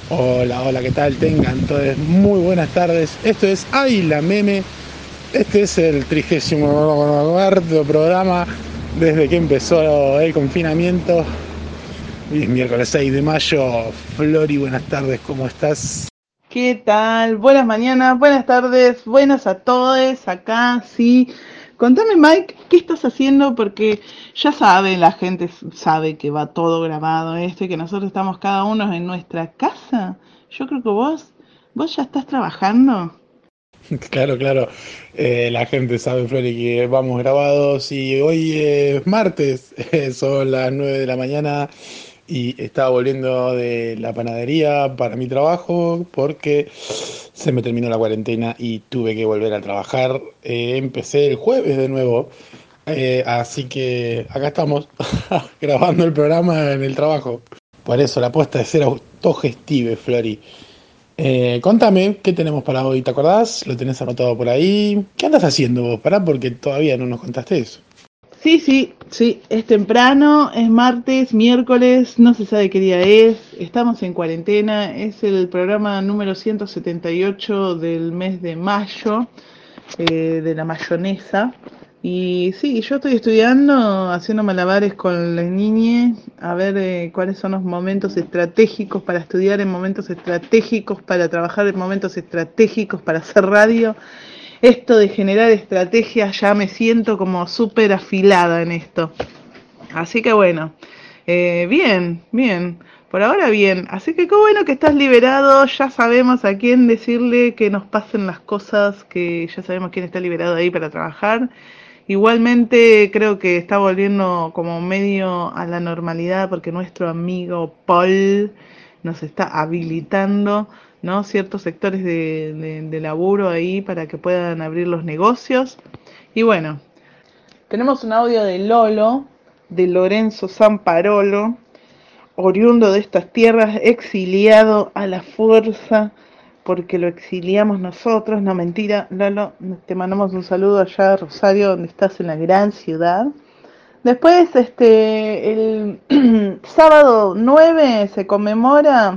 Hola, hola, ¿qué tal? Tengan todos muy buenas tardes. Esto es Ay la Meme. Este es el 34º programa desde que empezó el confinamiento. Hoy es miércoles 6 de mayo. Flori, buenas tardes, ¿cómo estás? ¿Qué tal? Buenas mañanas, buenas tardes, buenas a todos acá, sí. Contame, Mike, ¿qué estás haciendo? Porque ya sabe, la gente sabe que va todo grabado esto y que nosotros estamos cada uno en nuestra casa. Yo creo que vos ya estás trabajando. Claro, claro. La gente sabe, Flori, que vamos grabados y hoy es martes, son las 9 de la mañana y estaba volviendo de la panadería para mi trabajo porque se me terminó la cuarentena y tuve que volver a trabajar. Empecé el jueves de nuevo, así que acá estamos grabando el programa en el trabajo. Por eso la apuesta es ser autogestive, Flori. Contame, ¿qué tenemos para hoy? ¿Te acordás? ¿Lo tenés anotado por ahí? ¿Qué andas haciendo vos? Pará, porque todavía no nos contaste eso. Sí, sí, sí, es temprano, es martes, miércoles, no se sabe qué día es, estamos en cuarentena, es el programa número 178 del mes de mayo. De la mayonesa. Y sí, yo estoy estudiando, haciendo malabares con las niñas, a ver cuáles son los momentos estratégicos para estudiar, en momentos estratégicos para trabajar, en momentos estratégicos para hacer radio. Esto de generar estrategias, ya me siento como súper afilada en esto. Así que bueno, bien, bien. Por ahora bien. Así que qué bueno que estás liberado. Ya sabemos a quién decirle que nos pasen las cosas, que ya sabemos quién está liberado ahí para trabajar. Igualmente creo que está volviendo como medio a la normalidad porque nuestro amigo Paul nos está habilitando, ¿no? Ciertos sectores de laburo ahí para que puedan abrir los negocios. Y bueno, tenemos un audio de Lolo, de Lorenzo Samparolo, oriundo de estas tierras, exiliado a la fuerza, porque lo exiliamos nosotros. No, mentira, Lolo, te mandamos un saludo allá a Rosario, donde estás en la gran ciudad. Después, el sábado 9 se conmemora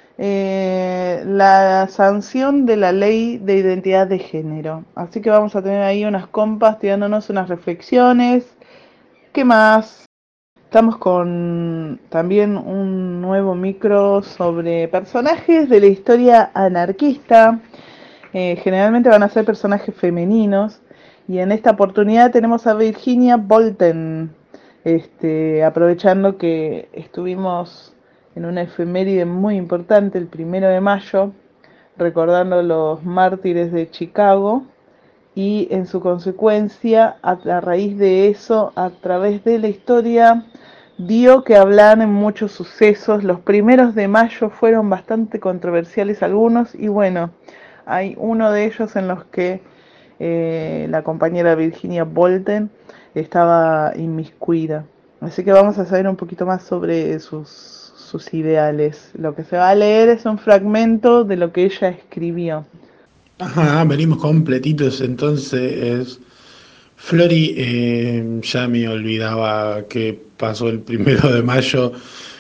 la sanción de la ley de identidad de género. Así que vamos a tener ahí unas compas tirándonos unas reflexiones. ¿Qué más? Estamos con también un nuevo micro sobre personajes de la historia anarquista. Generalmente van a ser personajes femeninos. Y en esta oportunidad tenemos a Virginia Bolten. Aprovechando que estuvimos en una efeméride muy importante el 1 de mayo, recordando los mártires de Chicago y en su consecuencia, a raíz de eso, a través de la historia, dio que hablar en muchos sucesos. Los 1 de mayo fueron bastante controversiales algunos y bueno, hay uno de ellos en los que la compañera Virginia Bolten estaba inmiscuida. Así que vamos a saber un poquito más sobre sus ideales. Lo que se va a leer es un fragmento de lo que ella escribió. Ajá, venimos completitos entonces. Flori, ya me olvidaba que pasó el 1 de mayo.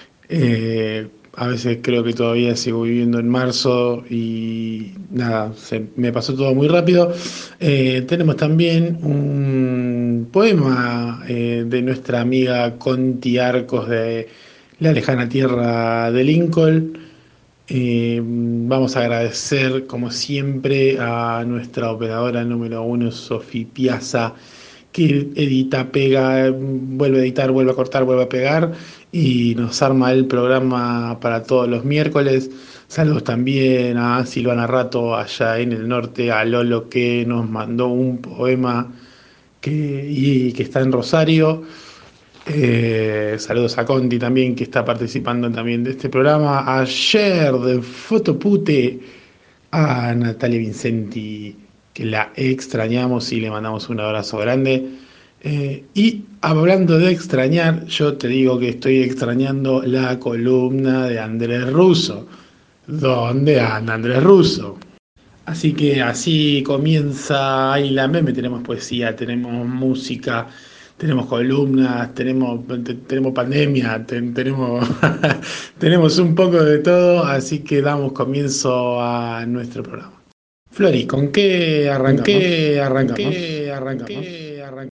A veces creo que todavía sigo viviendo en marzo y nada, me pasó todo muy rápido. Tenemos también un poema de nuestra amiga Conti Arcos de La lejana tierra de Lincoln. Vamos a agradecer, como siempre, a nuestra operadora número uno, Sofi Piazza, que edita, pega, vuelve a editar, vuelve a cortar, vuelve a pegar y nos arma el programa para todos los miércoles. Saludos también a Silvana Rato allá en el norte, a Lolo que nos mandó un poema y que está en Rosario. Saludos a Conti también, que está participando también de este programa. Ayer de Fotopute a Natalia Vincenti, que la extrañamos y le mandamos un abrazo grande. Y hablando de extrañar, yo te digo que estoy extrañando la columna de Andrés Russo. ¿Dónde anda Andrés Russo? Así que así comienza ahí la meme. Tenemos poesía, tenemos música, tenemos columnas, tenemos pandemia, tenemos, tenemos un poco de todo, así que damos comienzo a nuestro programa. Flori, ¿con qué ¿Con arrancamos? qué ¿Con arrancamos? qué arrancamos? ¿Con qué arrancamos?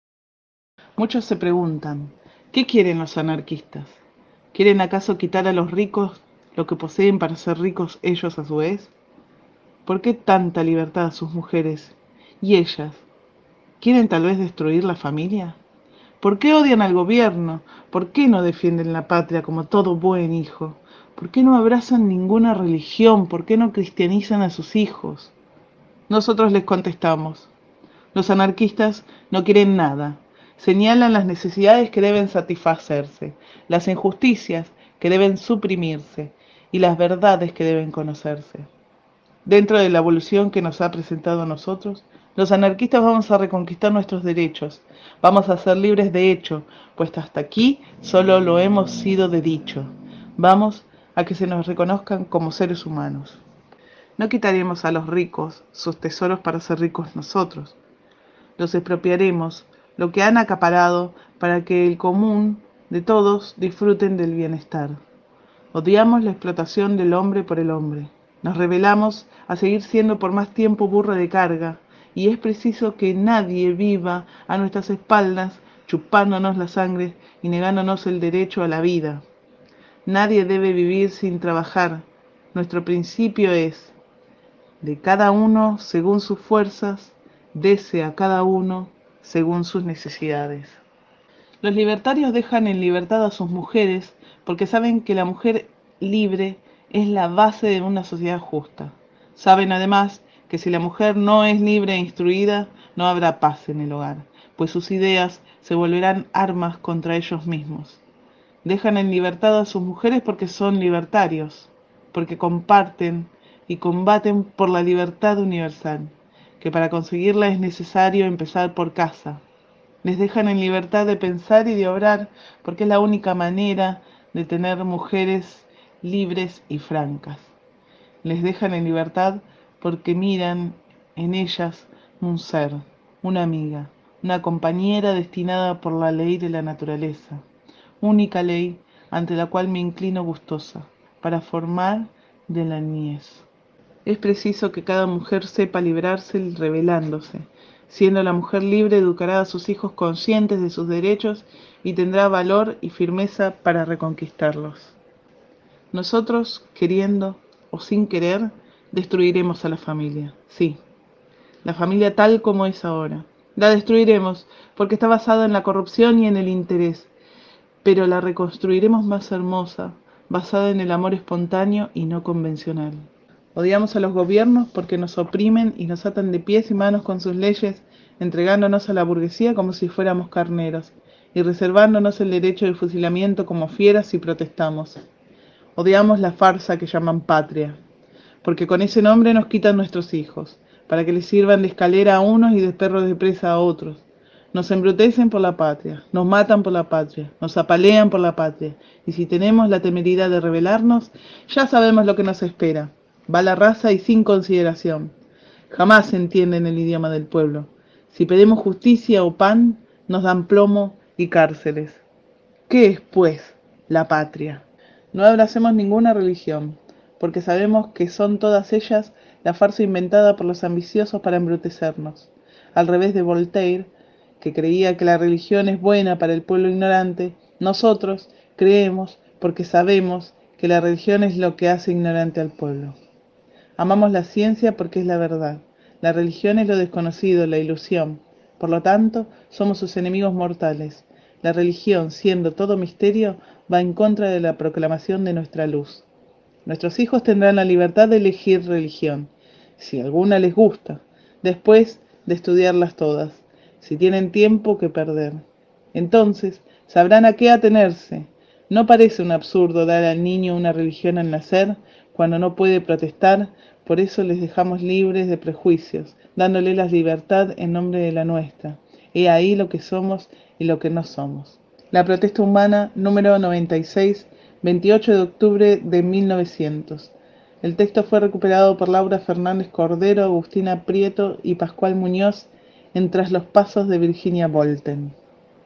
Muchos se preguntan, ¿qué quieren los anarquistas? ¿Quieren acaso quitar a los ricos lo que poseen para ser ricos ellos a su vez? ¿Por qué tanta libertad a sus mujeres? ¿Y ellas? ¿Quieren tal vez destruir la familia? ¿Por qué odian al gobierno? ¿Por qué no defienden la patria como todo buen hijo? ¿Por qué no abrazan ninguna religión? ¿Por qué no cristianizan a sus hijos? Nosotros les contestamos, los anarquistas no quieren nada. Señalan las necesidades que deben satisfacerse, las injusticias que deben suprimirse y las verdades que deben conocerse. Dentro de la evolución que nos ha presentado a nosotros, los anarquistas vamos a reconquistar nuestros derechos, vamos a ser libres de hecho, pues hasta aquí solo lo hemos sido de dicho. Vamos a que se nos reconozcan como seres humanos. No quitaremos a los ricos sus tesoros para ser ricos nosotros. Los expropiaremos, lo que han acaparado, para que el común de todos disfruten del bienestar. Odiamos la explotación del hombre por el hombre. Nos rebelamos a seguir siendo por más tiempo burra de carga, y es preciso que nadie viva a nuestras espaldas chupándonos la sangre y negándonos el derecho a la vida. Nadie debe vivir sin trabajar. Nuestro principio es, de cada uno según sus fuerzas, dese a cada uno según sus necesidades. Los libertarios dejan en libertad a sus mujeres porque saben que la mujer libre es la base de una sociedad justa. Saben además que si la mujer no es libre e instruida, no habrá paz en el hogar, pues sus ideas se volverán armas contra ellos mismos. Dejan en libertad a sus mujeres porque son libertarios, porque comparten y combaten por la libertad universal, que para conseguirla es necesario empezar por casa. Les dejan en libertad de pensar y de obrar, porque es la única manera de tener mujeres libres y francas. Les dejan en libertad porque miran en ellas un ser, una amiga, una compañera destinada por la ley de la naturaleza, única ley ante la cual me inclino gustosa, para formar de la niñez. Es preciso que cada mujer sepa librarse rebelándose. Siendo la mujer libre, educará a sus hijos conscientes de sus derechos y tendrá valor y firmeza para reconquistarlos. Nosotros, queriendo o sin querer, destruiremos a la familia. Sí, la familia tal como es ahora. La destruiremos porque está basada en la corrupción y en el interés, pero la reconstruiremos más hermosa, basada en el amor espontáneo y no convencional. Odiamos a los gobiernos porque nos oprimen y nos atan de pies y manos con sus leyes, entregándonos a la burguesía como si fuéramos carneros, y reservándonos el derecho de fusilamiento como fieras si protestamos. Odiamos la farsa que llaman patria, porque con ese nombre nos quitan nuestros hijos, para que les sirvan de escalera a unos y de perros de presa a otros. Nos embrutecen por la patria, nos matan por la patria, nos apalean por la patria, y si tenemos la temeridad de rebelarnos, ya sabemos lo que nos espera. Va la raza y sin consideración. Jamás se entienden el idioma del pueblo. Si pedimos justicia o pan, nos dan plomo y cárceles. ¿Qué es, pues, la patria? No abracemos ninguna religión, porque sabemos que son todas ellas la farsa inventada por los ambiciosos para embrutecernos. Al revés de Voltaire, que creía que la religión es buena para el pueblo ignorante, nosotros creemos porque sabemos que la religión es lo que hace ignorante al pueblo. Amamos la ciencia porque es la verdad. La religión es lo desconocido, la ilusión. Por lo tanto, somos sus enemigos mortales. La religión, siendo todo misterio, va en contra de la proclamación de nuestra luz. Nuestros hijos tendrán la libertad de elegir religión, si alguna les gusta, después de estudiarlas todas, si tienen tiempo que perder. Entonces, sabrán a qué atenerse. ¿No parece un absurdo dar al niño una religión al nacer, cuando no puede protestar? Por eso les dejamos libres de prejuicios, dándole la libertad en nombre de la nuestra. He ahí lo que somos y lo que no somos. La protesta humana número 96, 28 de octubre de 1900. El texto fue recuperado por Laura Fernández Cordero, Agustina Prieto y Pascual Muñoz en Tras los pasos de Virginia Bolten.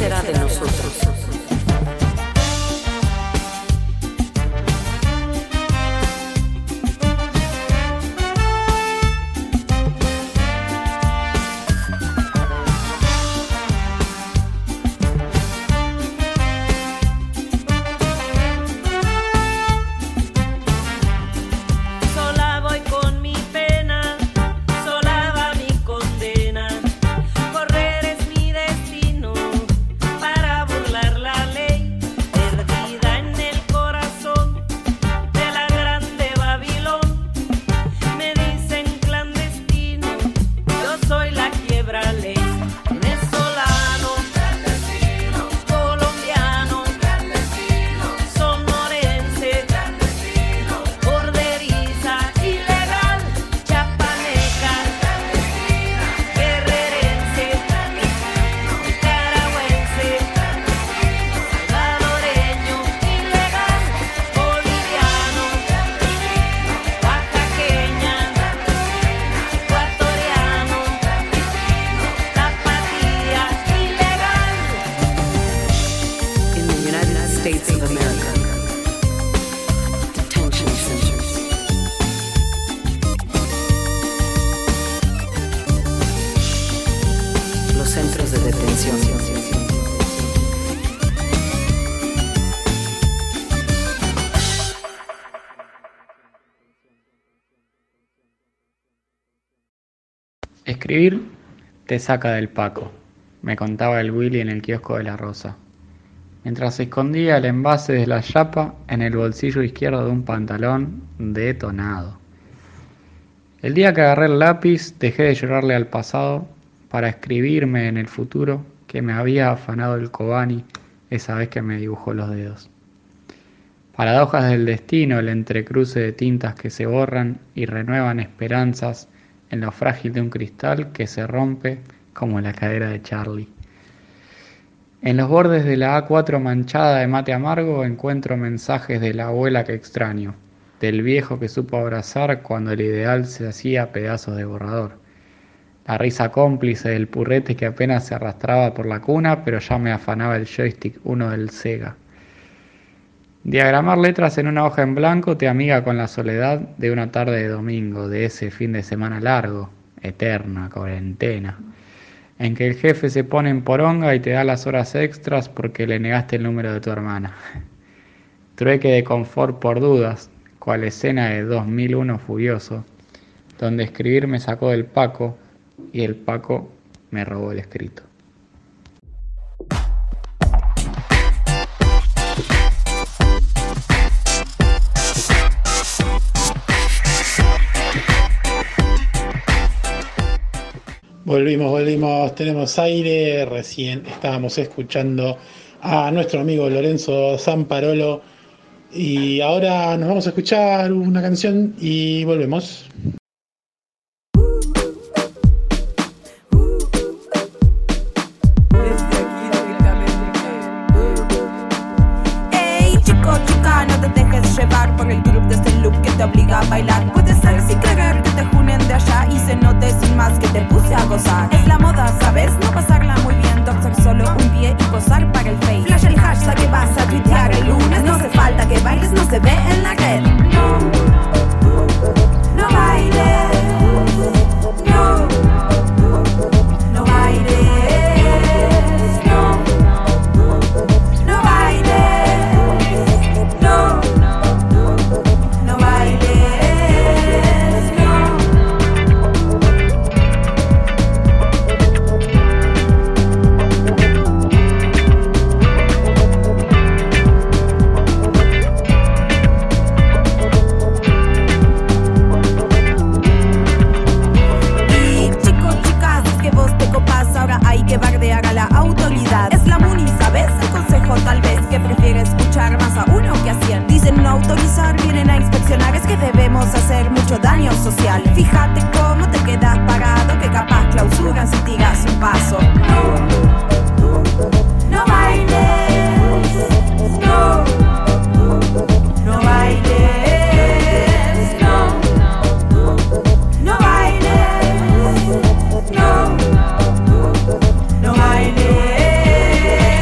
será de nosotros? Escribir te saca del paco, me contaba el Willy en el kiosco de la Rosa, mientras escondía el envase de la chapa en el bolsillo izquierdo de un pantalón detonado. El día que agarré el lápiz dejé de llorarle al pasado para escribirme en el futuro que me había afanado el Kobani esa vez que me dibujó los dedos. Paradojas del destino, el entrecruce de tintas que se borran y renuevan esperanzas en lo frágil de un cristal que se rompe como la cadera de Charlie. En los bordes de la A4 manchada de mate amargo encuentro mensajes de la abuela que extraño, del viejo que supo abrazar cuando el ideal se hacía pedazos de borrador, la risa cómplice del purrete que apenas se arrastraba por la cuna pero ya me afanaba el joystick 1 del Sega. Diagramar letras en una hoja en blanco te amiga con la soledad de una tarde de domingo, de ese fin de semana largo, eterna cuarentena, en que el jefe se pone en poronga y te da las horas extras porque le negaste el número de tu hermana. Trueque de confort por dudas, cual escena de 2001 furioso, donde escribir me sacó del Paco y el Paco me robó el escrito. Volvimos, tenemos aire. Recién estábamos escuchando a nuestro amigo Lorenzo Zamparolo y ahora nos vamos a escuchar una canción y volvemos. Hey chico, chica, no te dejes llevar por el grupo de este loop que te obliga a bailar. Puede ser sin querer que te junen de allá y se note sin más que te puse a gozar. Es la moda, ¿sabes? No pasarla muy bien, torcer solo un pie y posar para el face. Flash el hashtag que vas a tuitear el lunes. No hace falta que bailes, no se ve en la red. No, no bailes. No, no bailes. No, no bailes. No, no bailes. Bardear a la autoridad. Es la MUNI, ¿sabes? El consejo tal vez que prefiere escuchar más a uno que a 100. Dicen no autorizar, vienen a inspeccionar. Es que debemos hacer mucho daño social. Fíjate cómo te quedas parado, que capaz clausuran si tiras un paso. No, no bailes. No, no bailes. No, no bailes. No, no bailes,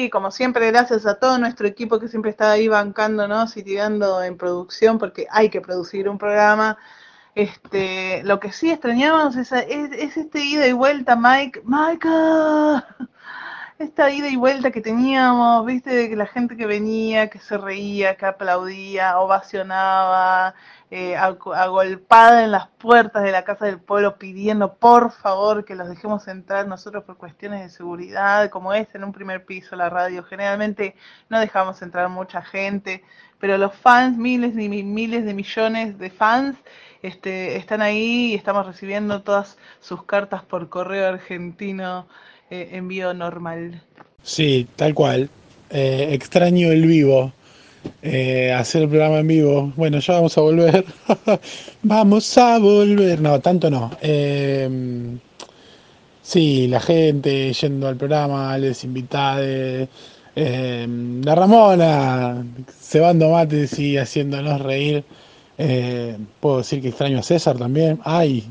Sí, como siempre, gracias a todo nuestro equipo que siempre está ahí bancándonos y tirando en producción, porque hay que producir un programa. Lo que sí extrañamos es este ida y vuelta, Michael, esta ida y vuelta que teníamos, viste, de que la gente que venía, que se reía, que aplaudía, ovacionaba, agolpada en las puertas de la Casa del Pueblo pidiendo por favor que los dejemos entrar nosotros por cuestiones de seguridad, como es en un primer piso la radio, generalmente no dejamos entrar mucha gente, pero los fans, miles y miles de millones de fans, están ahí y estamos recibiendo todas sus cartas por correo argentino, envío normal. Sí, tal cual. Extraño el vivo. Hacer el programa en vivo. Bueno, ya vamos a volver. Vamos a volver. No, tanto no. Sí, la gente yendo al programa, les invitados. La Ramona cebando mates y haciéndonos reír. Puedo decir que extraño a César también. ¡Ay!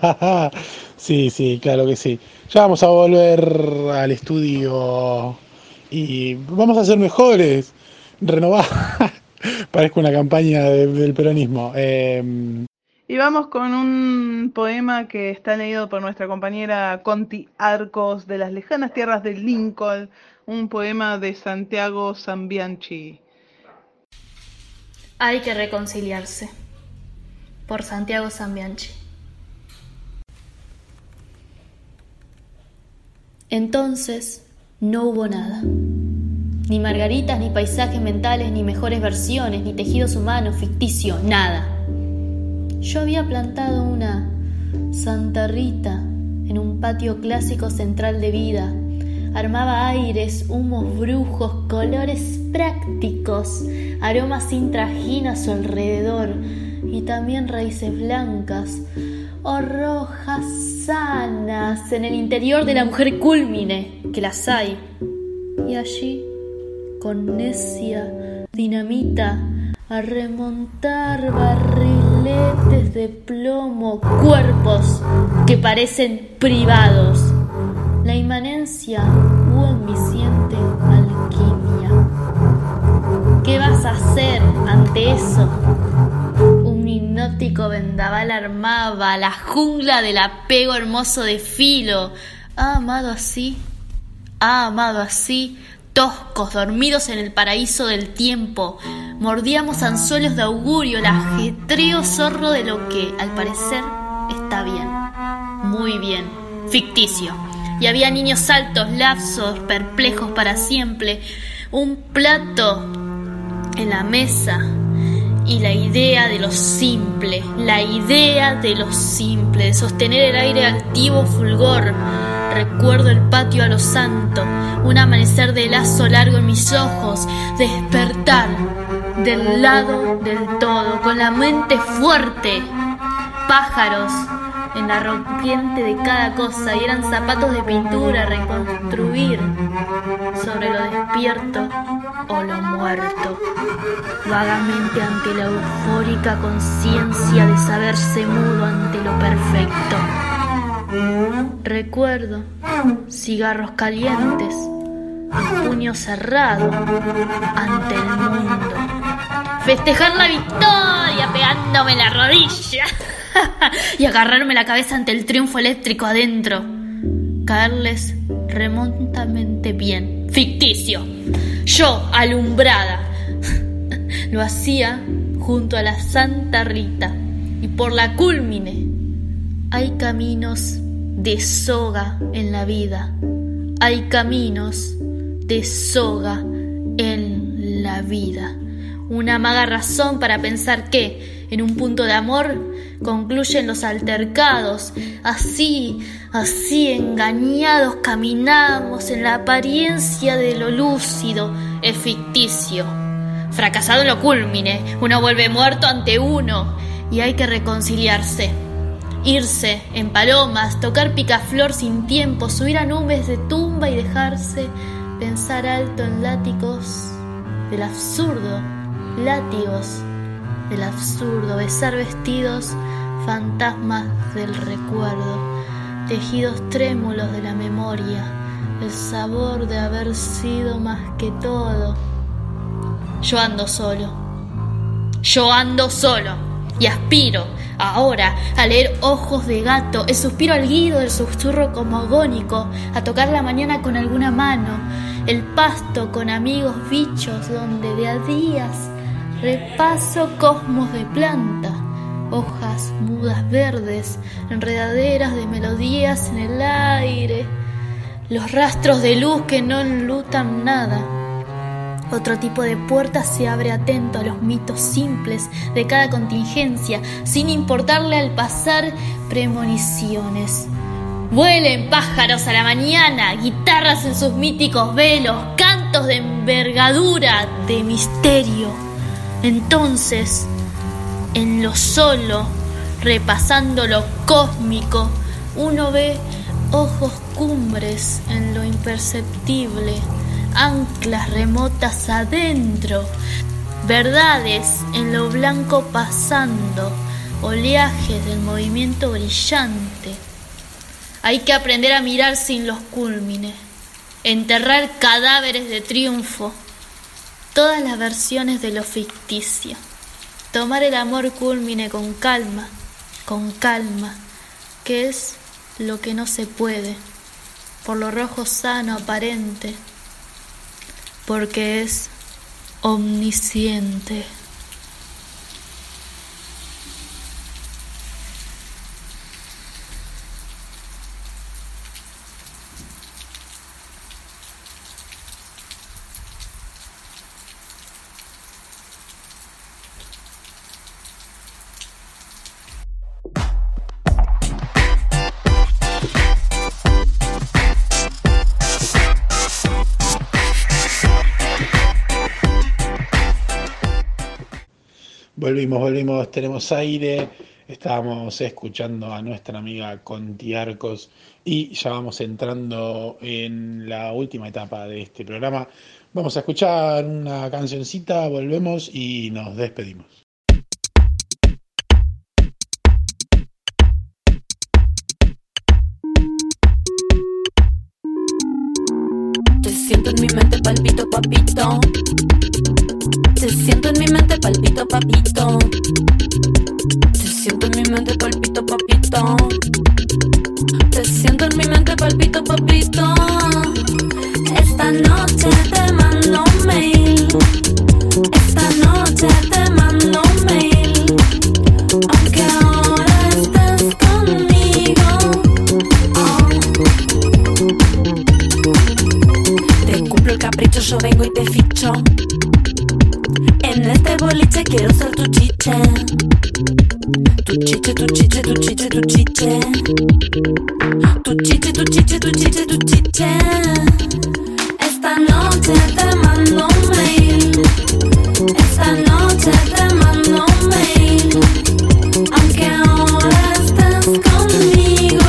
Sí, claro que sí. Ya vamos a volver al estudio y vamos a ser mejores. Renovar. Parezco una campaña del peronismo. Y vamos con un poema que está leído por nuestra compañera Conti Arcos de las lejanas tierras de Lincoln, un poema de Santiago Zambianchi. Hay que reconciliarse. Por Santiago Zambianchi. Entonces no hubo nada. Ni margaritas, ni paisajes mentales, ni mejores versiones, ni tejidos humanos, ficticio, nada. Yo había plantado una Santa Rita en un patio clásico central de vida. Armaba aires, humos brujos, colores prácticos, aromas sin trajín a su alrededor y también raíces blancas o rojas sanas en el interior de la mujer cúlmine, que las hay. Y allí, con necia dinamita, a remontar barriletes de plomo, cuerpos que parecen privados. La inmanencia u omnisciente alquimia. ¿Qué vas a hacer ante eso? Un hipnótico vendaval armaba la jungla del apego hermoso de Filo. Ha amado así, toscos, dormidos en el paraíso del tiempo. Mordíamos anzuelos de augurio, el ajetreo zorro de lo que, al parecer, está bien. Muy bien. Ficticio. Y había niños altos, lapsos, perplejos para siempre. Un plato en la mesa. Y la idea de lo simple. De sostener el aire altivo fulgor. Recuerdo el patio a lo santo, un amanecer de lazo largo en mis ojos, despertar del lado del todo, con la mente fuerte, pájaros en la rompiente de cada cosa, y eran zapatos de pintura, reconstruir sobre lo despierto o lo muerto, vagamente ante la eufórica conciencia de saberse mudo ante lo perfecto. Recuerdo cigarros calientes, el puño cerrado ante el mundo, festejar la victoria pegándome la rodilla y agarrarme la cabeza ante el triunfo eléctrico adentro, caerles remontamente bien, ficticio, yo alumbrada. Lo hacía junto a la Santa Rita y por la cúlmine. Hay caminos de soga en la vida. Hay caminos de soga en la vida. Una maga razón para pensar que, en un punto de amor, concluyen los altercados. Así engañados caminamos en la apariencia de lo lúcido, es ficticio. Fracasado en lo cúlmine, uno vuelve muerto ante uno y hay que reconciliarse. Irse en palomas, tocar picaflor sin tiempo, subir a nubes de tumba y dejarse pensar alto en látigos del absurdo, besar vestidos fantasmas del recuerdo, tejidos trémulos de la memoria, el sabor de haber sido más que todo. Yo ando solo y aspiro ahora a leer ojos de gato, el suspiro erguido, el susurro cosmogónico, a tocar la mañana con alguna mano, el pasto con amigos bichos donde de a días repaso cosmos de planta, hojas mudas verdes, enredaderas de melodías en el aire, los rastros de luz que no enlutan nada. Otro tipo de puerta se abre atento a los mitos simples de cada contingencia, sin importarle al pasar premoniciones. Vuelen pájaros a la mañana, guitarras en sus míticos velos, cantos de envergadura, de misterio. Entonces, en lo solo, repasando lo cósmico, uno ve ojos cumbres en lo imperceptible, anclas remotas adentro, verdades en lo blanco pasando, oleajes del movimiento brillante. Hay que aprender a mirar sin los cúlmines, enterrar cadáveres de triunfo, todas las versiones de lo ficticio, tomar el amor cúlmine con calma, que es lo que no se puede, por lo rojo sano aparente, porque es omnisciente. Volvimos, tenemos aire. Estábamos escuchando a nuestra amiga Conti Arcos y ya vamos entrando en la última etapa de este programa. Vamos a escuchar una cancioncita, volvemos y nos despedimos. Te siento en mi mente, palpito, papito. Te siento en mi mente, palpito, papito. Te siento en mi mente, palpito, papito. Te siento en mi mente, palpito, papito. Esta noche te mando un mail. Esta noche te mando un mail. Aunque ahora estés conmigo, Te cumplo el capricho, yo vengo y te ficho. En este boliche quiero ser tu chiche. Tu chiche, tu chiche, tu chiche, tu chiche. Tu chiche, tu chiche, tu chiche, tu chiche. Esta noche te mando un mail. Esta noche te mando un mail. Aunque ahora estés conmigo,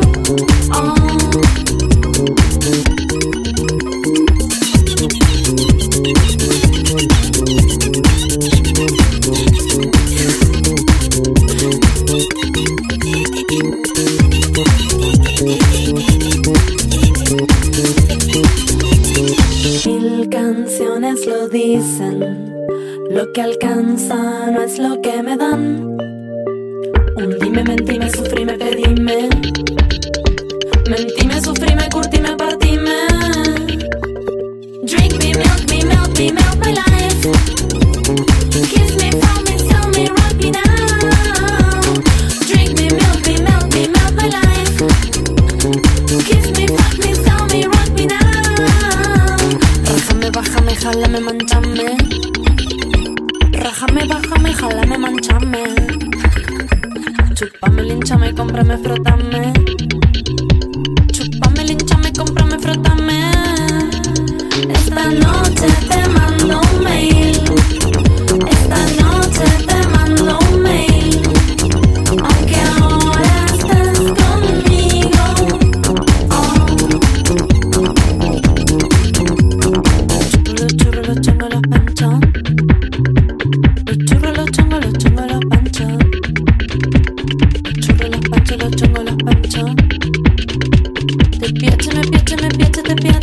Mil canciones lo dicen, lo que alcanza no es lo que me dan. Hundime, mentime, sufrime, pedime. Mentime, sufrime, curtime, partime. Drink me, milk my life. Kiss me, found me, sell me, rock me now. Drink me, milk my life. Kiss me, fuck me, sell me, rock me now. Rájame, bájame, jálame, manchame. Rájame, bájame, jálame, manchame. Chúpame, linchame, cómprame, frótame. Chúpame,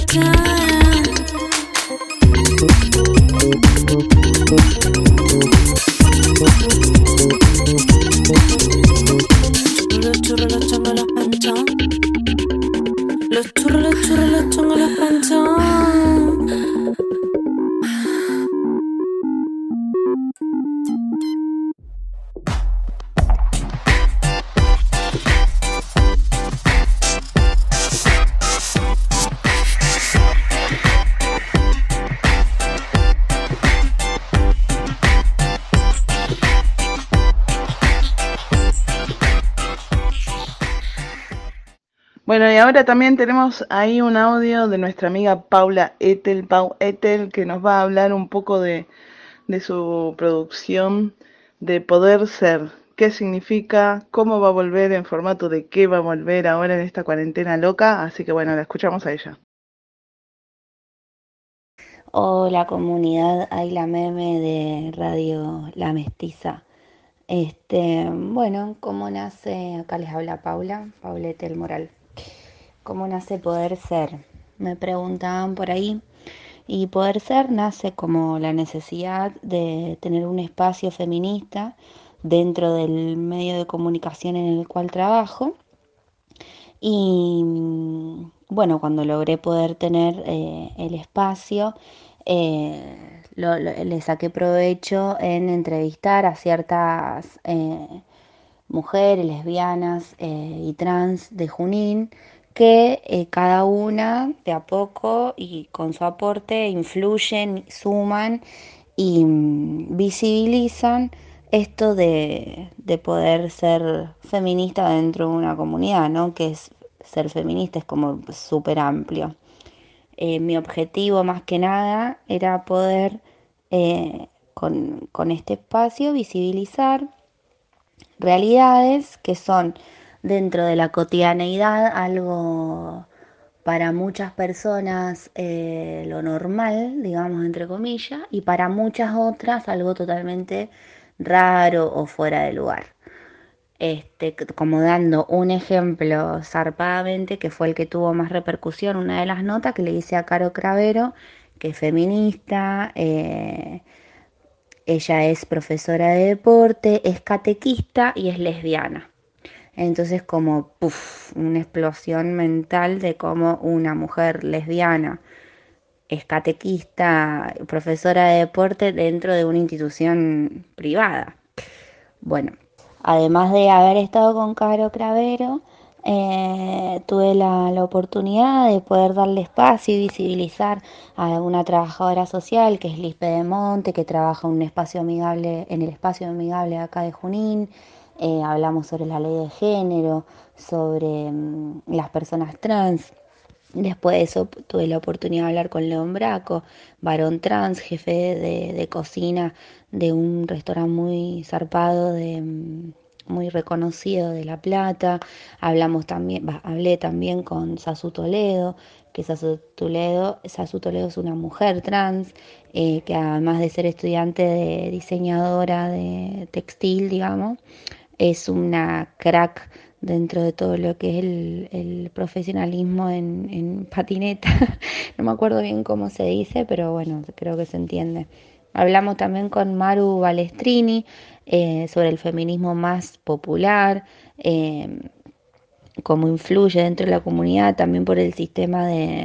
Los churros, los chongos, los panchos. Los churros, los churros, los chongos, los panchos. Bueno, y ahora también tenemos ahí un audio de nuestra amiga Paula Ethel, Pau Ethel, que nos va a hablar un poco de su producción de Poder Ser. ¿Qué significa? ¿Cómo va a volver? ¿En formato de qué va a volver ahora en esta cuarentena loca? Así que bueno, la escuchamos a ella. Hola comunidad, hay la meme de Radio La Mestiza. Bueno, ¿cómo nace? Acá les habla Paulette el Moral. ¿Cómo nace Poder Ser? Me preguntaban por ahí. Y Poder Ser nace como la necesidad de tener un espacio feminista dentro del medio de comunicación en el cual trabajo. Y bueno, cuando logré poder tener el espacio, le saqué provecho en entrevistar a ciertas mujeres lesbianas y trans de Junín que cada una de a poco y con su aporte influyen, suman y visibilizan esto de poder ser feminista dentro de una comunidad, ¿no? Que es ser feminista es como súper amplio. Mi objetivo más que nada era poder con este espacio visibilizar realidades que son dentro de la cotidianeidad algo para muchas personas lo normal, digamos entre comillas, y para muchas otras algo totalmente raro o fuera de lugar. Como dando un ejemplo zarpadamente, que fue el que tuvo más repercusión, una de las notas que le hice a Caro Cravero, que es feminista, ella es profesora de deporte, es catequista y es lesbiana. Entonces como una explosión mental de cómo una mujer lesbiana es catequista, profesora de deporte dentro de una institución privada. Bueno, además de haber estado con Caro Cravero, tuve la oportunidad de poder darle espacio y visibilizar a una trabajadora social que es Lispe de Monte, que trabaja en un espacio amigable, en el espacio amigable acá de Junín. Hablamos sobre la ley de género, sobre las personas trans. Después de eso tuve la oportunidad de hablar con León Braco, varón trans, jefe de cocina de un restaurante muy zarpado, muy reconocido de La Plata. Hablé también con Sasu Toledo, que Sasu Toledo es una mujer trans, que además de ser estudiante de diseñadora de textil, digamos, es una crack dentro de todo lo que es el profesionalismo en patineta. No me acuerdo bien cómo se dice, pero bueno, creo que se entiende. Hablamos también con Maru Balestrini sobre el feminismo más popular, cómo influye dentro de la comunidad, también por el sistema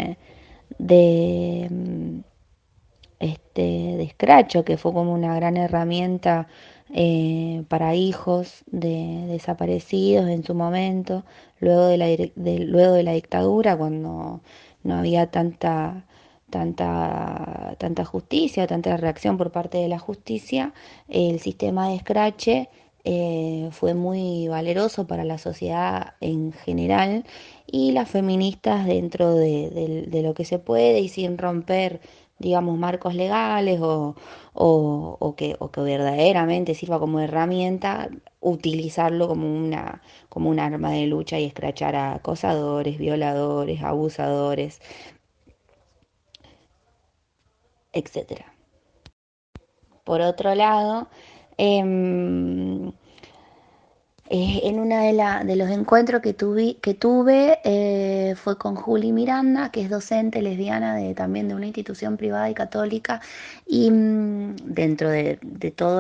de, mm, de escracho, que fue como una gran herramienta para hijos de desaparecidos en su momento, luego de la dictadura, cuando no había tanta justicia, tanta reacción por parte de la justicia, el sistema de escrache fue muy valeroso para la sociedad en general y las feministas dentro de lo que se puede y sin romper, digamos, marcos legales o que verdaderamente sirva como herramienta, utilizarlo como un arma de lucha y escrachar a acosadores, violadores, abusadores, etcétera. Por otro lado, En uno de los encuentros que tuve fue con Juli Miranda, que es docente lesbiana también de una institución privada y católica, y dentro de todo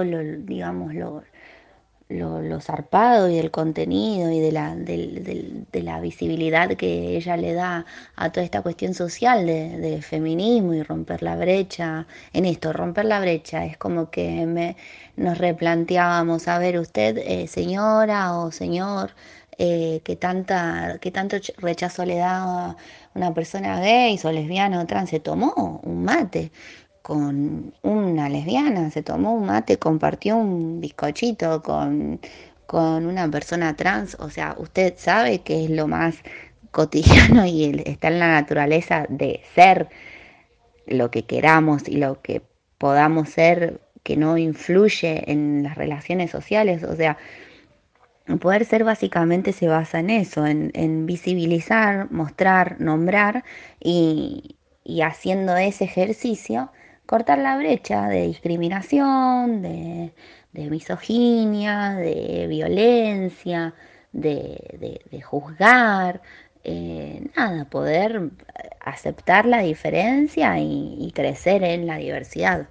lo zarpado y del contenido y de la visibilidad que ella le da a toda esta cuestión social de feminismo y romper la brecha. En esto, romper la brecha, es como que nos replanteábamos, a ver, usted, señora o señor, que tanto rechazo le da a una persona gay o lesbiana o trans, se tomó un mate con una lesbiana, se tomó un mate, compartió un bizcochito con una persona trans. O sea, usted sabe que es lo más cotidiano y está en la naturaleza de ser lo que queramos y lo que podamos ser, que no influye en las relaciones sociales. O sea, poder ser básicamente se basa en eso, en visibilizar, mostrar, nombrar y haciendo ese ejercicio cortar la brecha de discriminación, de misoginia, de violencia, de juzgar, poder aceptar la diferencia y crecer en la diversidad.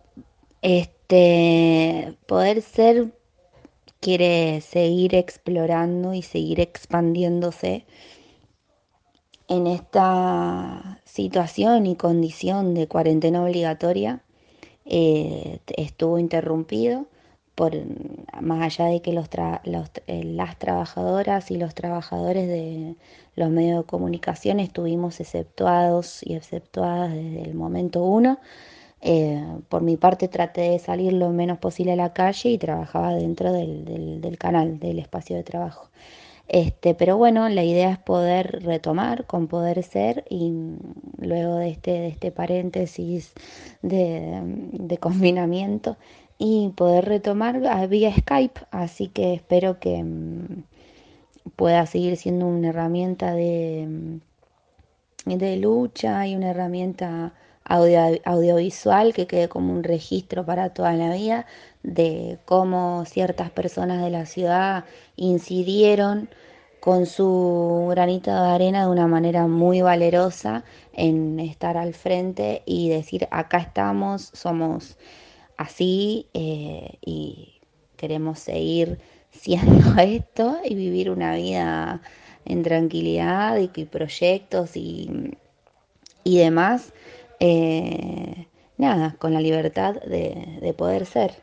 Poder ser quiere seguir explorando y seguir expandiéndose en esta situación y condición de cuarentena obligatoria. Estuvo interrumpido más allá de que las trabajadoras y los trabajadores de los medios de comunicación estuvimos exceptuados y exceptuadas desde el momento 1. Por mi parte traté de salir lo menos posible a la calle y trabajaba dentro del canal, del espacio de trabajo. Pero bueno, la idea es poder retomar con Poder Ser, y luego de este paréntesis de confinamiento, y poder retomar vía Skype. Así que espero que pueda seguir siendo una herramienta de lucha y una herramienta audiovisual que quede como un registro para toda la vida de cómo ciertas personas de la ciudad incidieron con su granito de arena de una manera muy valerosa en estar al frente y decir: acá estamos, somos así, y queremos seguir siendo esto y vivir una vida en tranquilidad y proyectos y demás. Con la libertad de poder ser.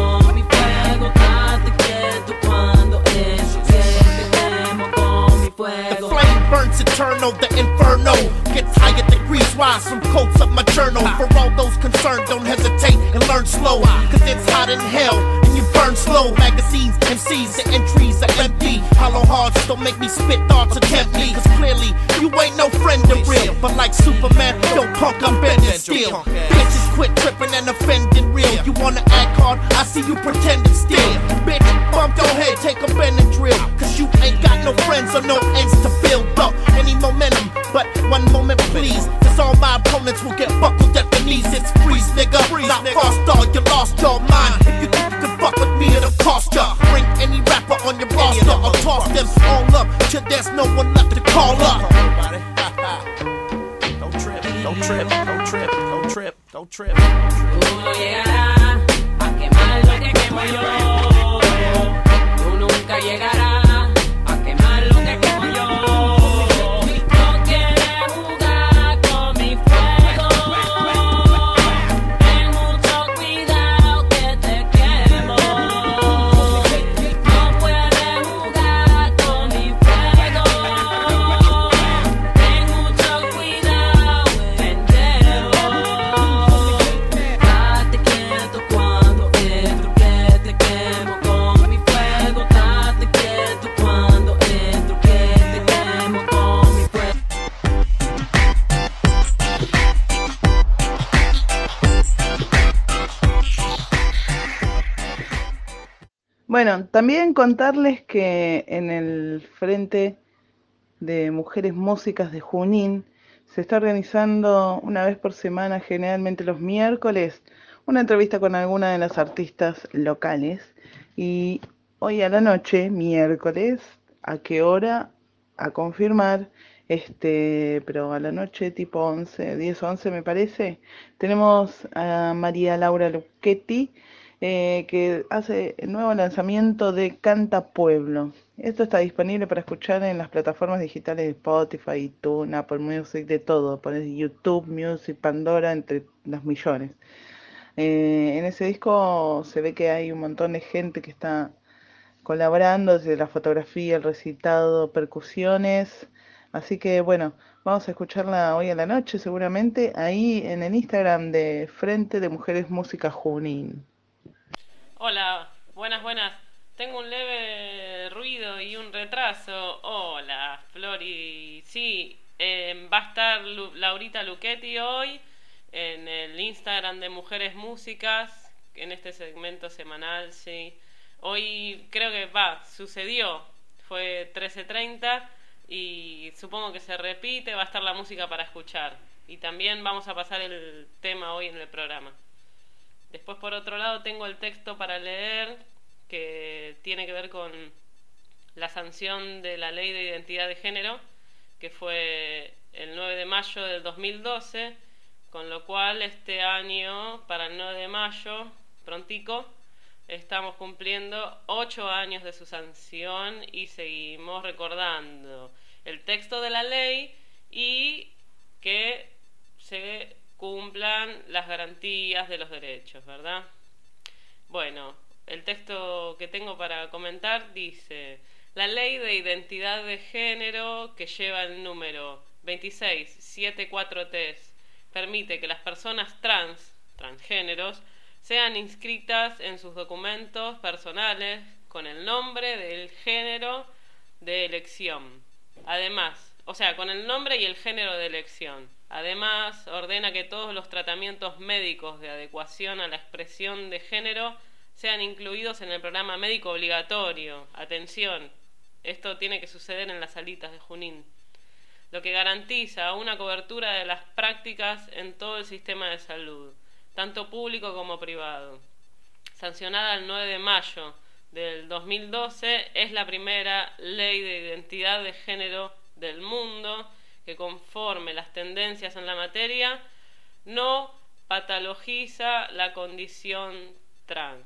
Fuego. quotes of my journal. For all those concerned, don't hesitate and learn slow. Cause it's hot in hell and you burn slow. Magazines, MCs, the entries are empty. Hollow hearts don't make me spit thoughts or tempt me. Cause clearly you ain't no friend of real. But like Superman, yo punk, I'm bending steel. Bitches quit tripping and offending real. You wanna act hard, I see you pretending still. Bitch, bump your head, take a Benadryl. Cause you ain't got no friends or no ends to build up any momentum. But one moment please, cause all my opponents will get buckled at the knees. It's freeze, nigga, not Frostar, you lost your mind. If you think you can fuck with me, it'll cost ya. Bring any rapper on your roster or toss them all up till there's no one left to call up. Don't trip, don't trip, don't trip, don't trip, don't trip. Tú no llegarás a quemar lo que quemo yo. Tú nunca llegarás a quemar lo que quemo yo. No quieres jugar con mi fuego. Ten mucho cuidado que te quemo. No puedes jugar con mi fuego. Ten mucho cuidado, pendejo. Date quieto cuando entro que te quemo con mi fuego. Date quieto cuando entro que te quemo con mi fuego. Bueno, también contarles que en el Frente de Mujeres Músicas de Junín se está organizando una vez por semana, generalmente los miércoles, una entrevista con alguna de las artistas locales. Y hoy a la noche, miércoles, ¿a qué hora? A confirmar, pero a la noche tipo 11, 10 o 11 me parece, tenemos a María Laura Luchetti, que hace el nuevo lanzamiento de Canta Pueblo. Esto está disponible para escuchar en las plataformas digitales de Spotify, iTunes, Apple Music, de todo. Pones YouTube, Music, Pandora, entre los millones. En ese disco se ve que hay un montón de gente que está colaborando, desde la fotografía, el recitado, percusiones. Así que bueno, vamos a escucharla hoy a la noche seguramente, ahí en el Instagram de Frente de Mujeres Música Junín. Hola, buenas, buenas. Tengo un leve ruido y un retraso. Hola, Flori. Sí, va a estar Laurita Luchetti hoy en el Instagram de Mujeres Músicas, en este segmento semanal, sí. Hoy creo que sucedió, fue 13:30 y supongo que se repite, va a estar la música para escuchar. Y también vamos a pasar el tema hoy en el programa. Después, por otro lado, tengo el texto para leer que tiene que ver con la sanción de la Ley de Identidad de Género, que fue el 9 de mayo del 2012, con lo cual este año, para el 9 de mayo, prontico, estamos cumpliendo 8 años de su sanción y seguimos recordando el texto de la ley y que se cumplan las garantías de los derechos, ¿verdad? Bueno, el texto que tengo para comentar dice: la Ley de Identidad de Género, que lleva el número 26743, permite que las personas transgéneros, sean inscritas en sus documentos personales con el nombre del género de elección. Además, con el nombre y el género de elección. Además, ordena que todos los tratamientos médicos de adecuación a la expresión de género sean incluidos en el programa médico obligatorio. Atención, esto tiene que suceder en las salitas de Junín. Lo que garantiza una cobertura de las prácticas en todo el sistema de salud, tanto público como privado. Sancionada el 9 de mayo del 2012, es la primera ley de identidad de género del mundo que, conforme las tendencias en la materia, no patologiza la condición trans.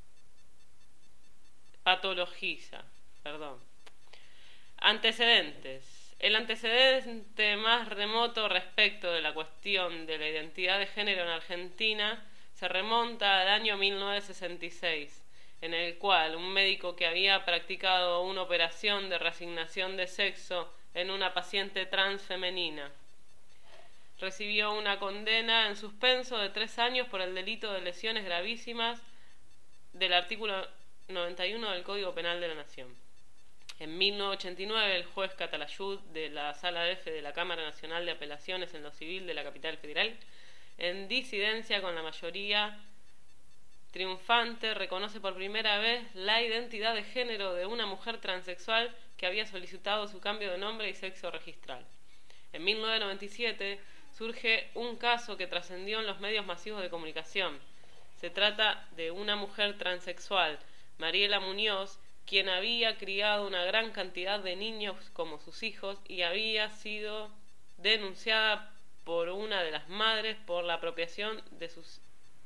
Antecedentes. El antecedente más remoto respecto de la cuestión de la identidad de género en Argentina se remonta al año 1966, en el cual un médico que había practicado una operación de reasignación de sexo en una paciente trans femenina recibió una condena en suspenso de 3 años por el delito de lesiones gravísimas del artículo 91 del Código Penal de la Nación. En 1989, el juez Catalayud de la Sala F de la Cámara Nacional de Apelaciones en lo Civil de la Capital Federal, en disidencia con la mayoría triunfante, reconoce por primera vez la identidad de género de una mujer transexual que había solicitado su cambio de nombre y sexo registral. En 1997 surge un caso que trascendió en los medios masivos de comunicación. Se trata de una mujer transexual, Mariela Muñoz, quien había criado una gran cantidad de niños como sus hijos y había sido denunciada por una de las madres por la apropiación de sus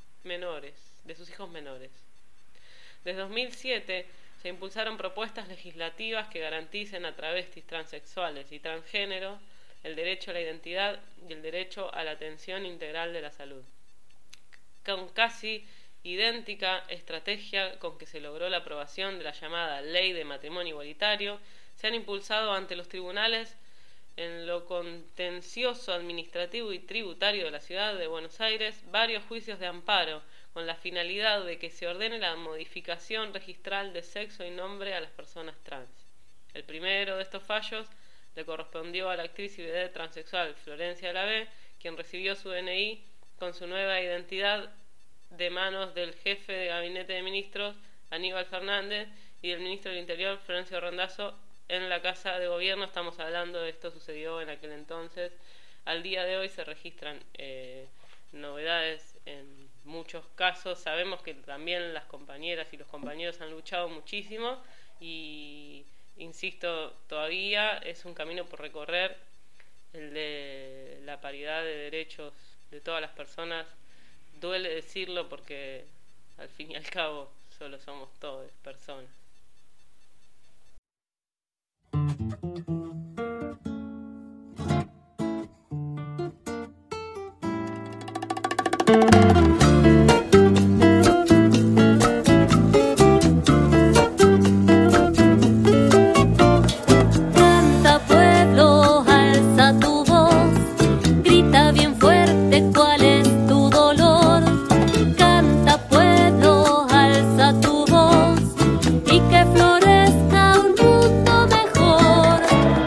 hijos menores. Desde 2007 se impulsaron propuestas legislativas que garanticen a travestis, transexuales y transgénero el derecho a la identidad y el derecho a la atención integral de la salud. Con casi idéntica estrategia con que se logró la aprobación de la llamada Ley de Matrimonio Igualitario, se han impulsado ante los tribunales en lo contencioso administrativo y tributario de la ciudad de Buenos Aires varios juicios de amparo con la finalidad de que se ordene la modificación registral de sexo y nombre a las personas trans. El primero de estos fallos le correspondió a la actriz y vedette transexual Florencia Lavey, quien recibió su DNI con su nueva identidad de manos del jefe de gabinete de ministros Aníbal Fernández y del ministro del Interior Florencio Randazzo en la Casa de Gobierno. Estamos hablando de esto, sucedió en aquel entonces. Al día de hoy se registran novedades en muchos casos. Sabemos que también las compañeras y los compañeros han luchado muchísimo y, insisto, todavía es un camino por recorrer el de la paridad de derechos de todas las personas. Duele decirlo porque al fin y al cabo solo somos todos personas. Canta pueblo, alza tu voz, grita bien fuerte cuál es tu dolor. Canta pueblo, alza tu voz y que florezca un mundo mejor.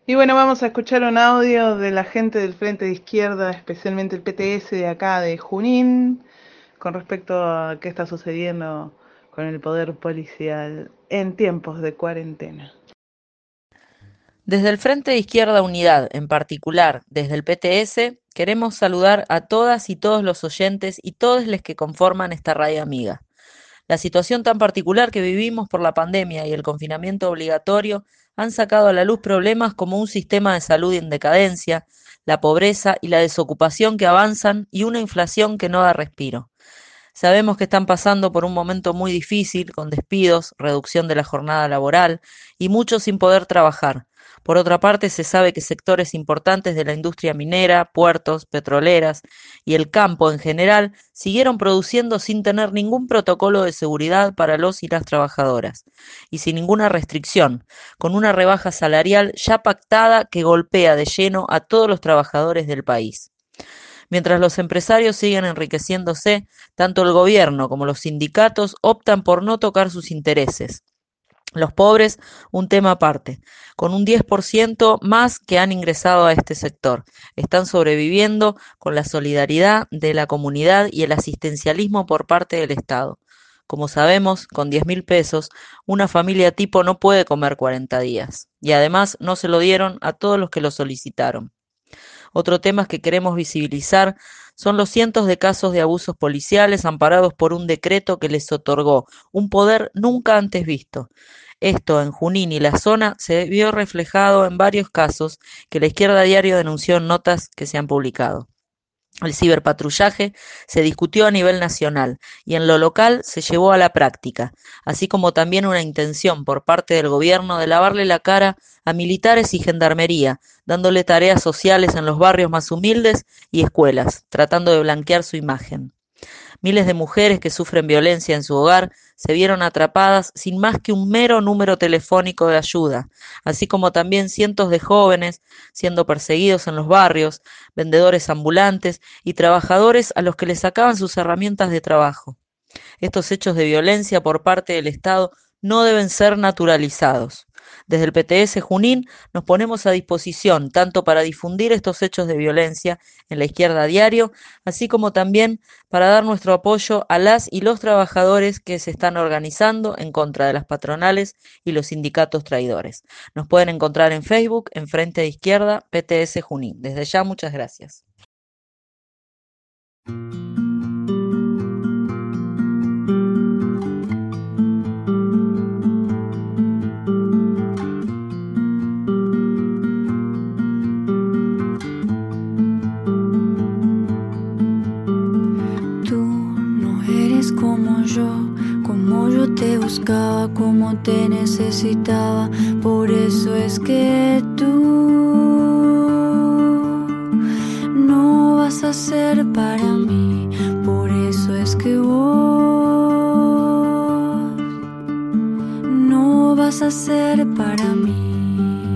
Y bueno, vamos a escuchar un audio de la gente del Frente de Izquierda, especialmente el PTS de acá de Junín, con respecto a qué está sucediendo con el poder policial en tiempos de cuarentena. Desde el Frente de Izquierda Unidad, en particular desde el PTS, queremos saludar a todas y todos los oyentes y todos los que conforman esta radio amiga. La situación tan particular que vivimos por la pandemia y el confinamiento obligatorio han sacado a la luz problemas como un sistema de salud en decadencia, la pobreza y la desocupación que avanzan y una inflación que no da respiro. Sabemos que están pasando por un momento muy difícil, con despidos, reducción de la jornada laboral y muchos sin poder trabajar. Por otra parte, se sabe que sectores importantes de la industria minera, puertos, petroleras y el campo en general siguieron produciendo sin tener ningún protocolo de seguridad para los y las trabajadoras y sin ninguna restricción, con una rebaja salarial ya pactada que golpea de lleno a todos los trabajadores del país. Mientras los empresarios siguen enriqueciéndose, tanto el gobierno como los sindicatos optan por no tocar sus intereses. Los pobres, un tema aparte, con un 10% más que han ingresado a este sector. Están sobreviviendo con la solidaridad de la comunidad y el asistencialismo por parte del Estado. Como sabemos, con 10.000 pesos, una familia tipo no puede comer 40 días. Y además no se lo dieron a todos los que lo solicitaron. Otro tema que queremos visibilizar son los cientos de casos de abusos policiales amparados por un decreto que les otorgó un poder nunca antes visto. Esto en Junín y la zona se vio reflejado en varios casos que la Izquierda Diario denunció en notas que se han publicado. El ciberpatrullaje se discutió a nivel nacional y en lo local se llevó a la práctica, así como también una intención por parte del gobierno de lavarle la cara a militares y gendarmería, dándole tareas sociales en los barrios más humildes y escuelas, tratando de blanquear su imagen. Miles de mujeres que sufren violencia en su hogar se vieron atrapadas sin más que un mero número telefónico de ayuda, así como también cientos de jóvenes siendo perseguidos en los barrios, vendedores ambulantes y trabajadores a los que les sacaban sus herramientas de trabajo. Estos hechos de violencia por parte del Estado no deben ser naturalizados. Desde el PTS Junín nos ponemos a disposición tanto para difundir estos hechos de violencia en la Izquierda Diario, así como también para dar nuestro apoyo a las y los trabajadores que se están organizando en contra de las patronales y los sindicatos traidores. Nos pueden encontrar en Facebook, en Frente de Izquierda, PTS Junín. Desde ya, muchas gracias. Como yo te buscaba, como te necesitaba, por eso es que tú no vas a ser para mí, por eso es que vos no vas a ser para mí,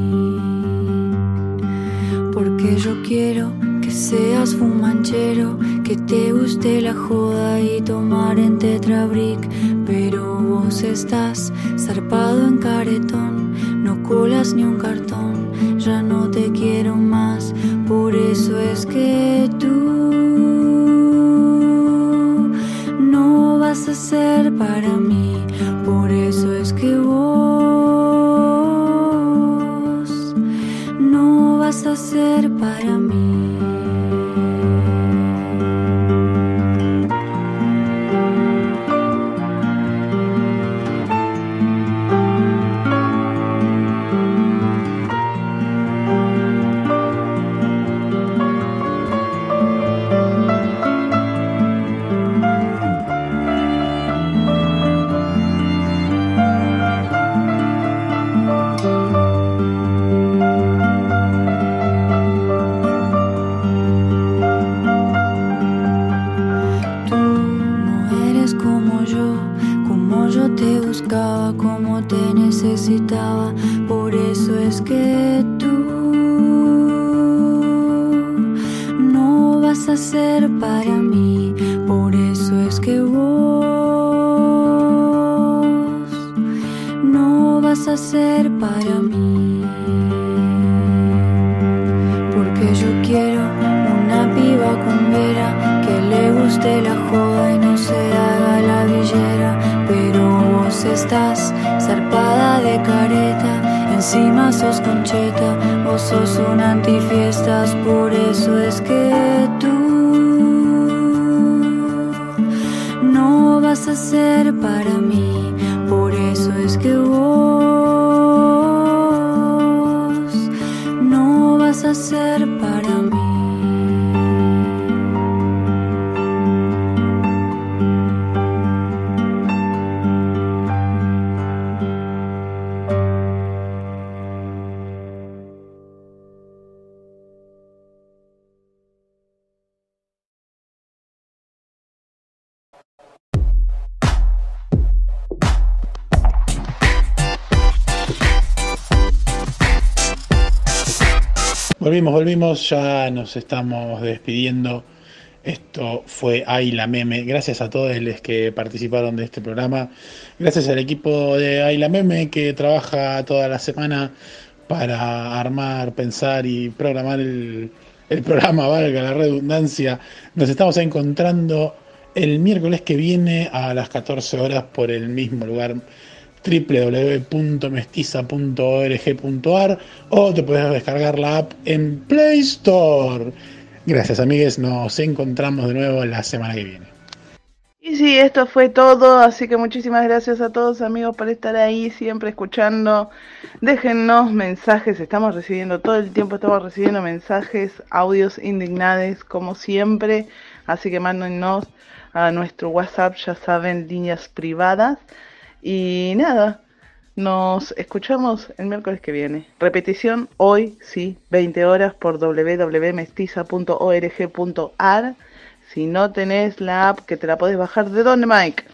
porque yo quiero que seas fumanchero, que te guste la joda y tomar en Tetrabric, pero vos estás zarpado en caretón, no colas ni un cartón, ya no te quiero más, por eso es que tú no vas a ser para mí, por eso es que vos no vas a ser para mí. Como te necesitaba, por eso es que tú no vas a ser para mí, por eso es que vos no vas a ser para mí. encima sos concheta, vos sos un antifiestas, por eso es que tú no vas a ser para mí, por eso es que vos no vas a ser para mí. Volvimos, ya nos estamos despidiendo. Esto fue Ay la Meme. Gracias a todos los que participaron de este programa. Gracias al equipo de Ay la Meme que trabaja toda la semana para armar, pensar y programar el programa, valga la redundancia. Nos estamos encontrando el miércoles que viene a las 14 horas por el mismo lugar, www.mestiza.org.ar, o te puedes descargar la app en Play Store. Gracias, amigues, nos encontramos de nuevo la semana que viene. Y sí, esto fue todo, así que muchísimas gracias a todos, amigos, por estar ahí siempre escuchando. Déjennos mensajes, estamos recibiendo todo el tiempo, mensajes, audios indignados como siempre, así que mándennos a nuestro WhatsApp, ya saben, líneas privadas. Y nada, nos escuchamos el miércoles que viene. Repetición hoy, sí, 20 horas por www.mestiza.org.ar. Si no tenés la app, que te la podés bajar, ¿de dónde, Mike?